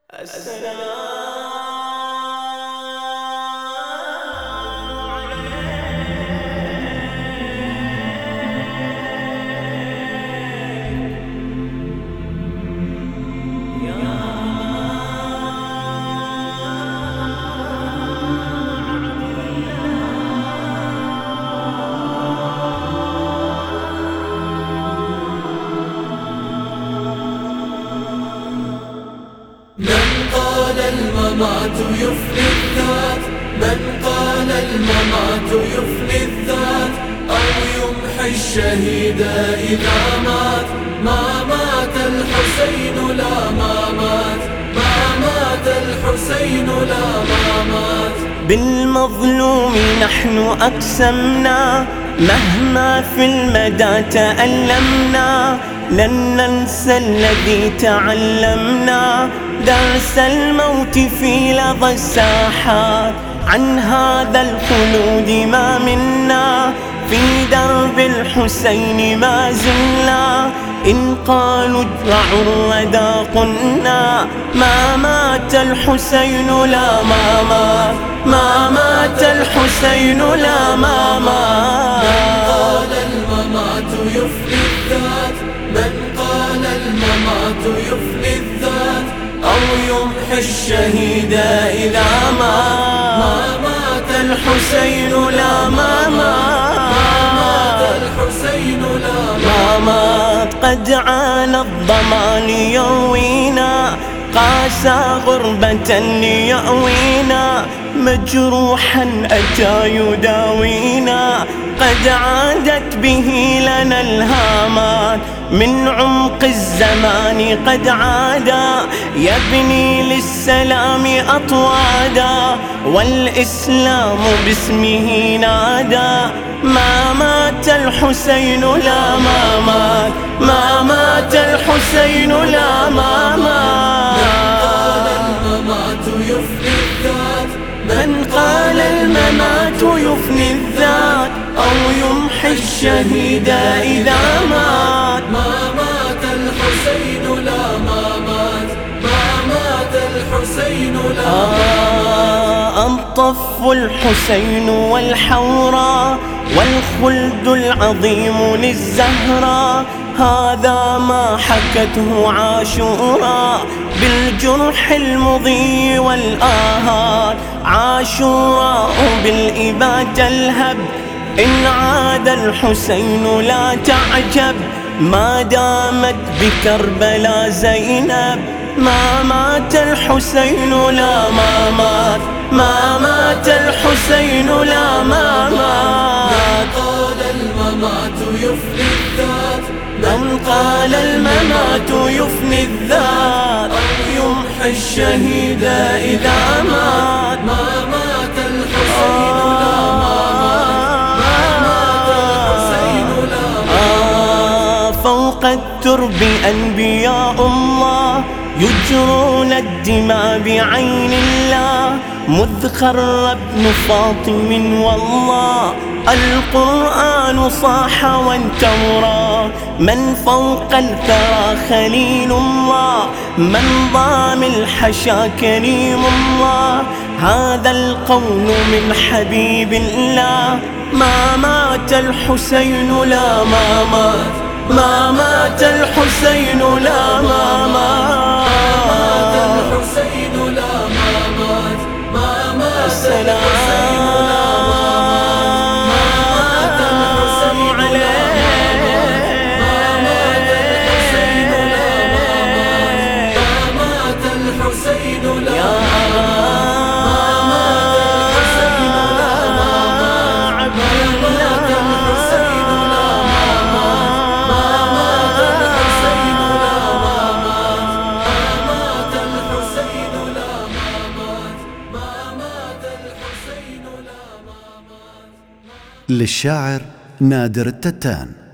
السلام الممات يفني الذات، من قال الممات يفني الذات أو يمحي الشهيد إذا مات. ما مات الحسين لا ما مات، ما مات الحسين لا ما مات. بالمظلوم نحن أقسمنا مهما في المدى تألمنا، لن ننسى الذي تعلمنا درس الموت في لظى الساحات. عن هذا الخلود ما منا، في درب الحسين ما زلنا. إن قالوا ادرعوا الردى قلنا ما مات الحسين لا ما مات، ما مات الحسين لا ما مات. من قال الممات يفني الذات، من قال الممات يفني الذات أو يمحي الشهيد إذا مات. ما مات الحسين لا ما مات، ما مات الحسين لا ما مات. قد عانى الظما ليروينا، قاسى غربة ليأوينا، مجروحا أتى يداوينا. قد عادت به لنا الهامات من عمق الزمان، قد عادا يبني للسلام أطوادا، والإسلام باسمه نادى. ما مات الحسين لا ما مات، ما مات الحسين لا ما مات. من قال الممات يفني الذات أو يمحي الشهيد إذا مات. ما مات الحسين لا ما مات، ما مات الحسين لا ما مات. الطف الحسين والحوراء والخلد العظيم للزهراء، هذا ما حكته عاشوراء بالجرح المضي والآهات. عاشوراء بالإباء تلهب، إن عاد الحسين لا تعجب، ما دامت بكربلاء زينب. ما مات الحسين لا ما مات، ما مات الحسين لا ما مات. من قال الممات يفني الذات، من قال الممات يفني الذات أو يمحي الشهيد إذا مات. ما مات الحسين لا ما مات، ما مات الحسين لا ما مات. فوق الترب أنبياء الله يجرون الدماء بعين الله، مذ خر ابن فاطم والله القرآن صاح وانتورا. من فوق الثرى خليل الله، من ضام الحشا كريم الله، هذا القول من حبيب الله. ما مات الحسين لا ما مات، ما مات الحسين لا ما مات. الحسين لا ما مات، ما مات السلام للشاعر نادر التتان.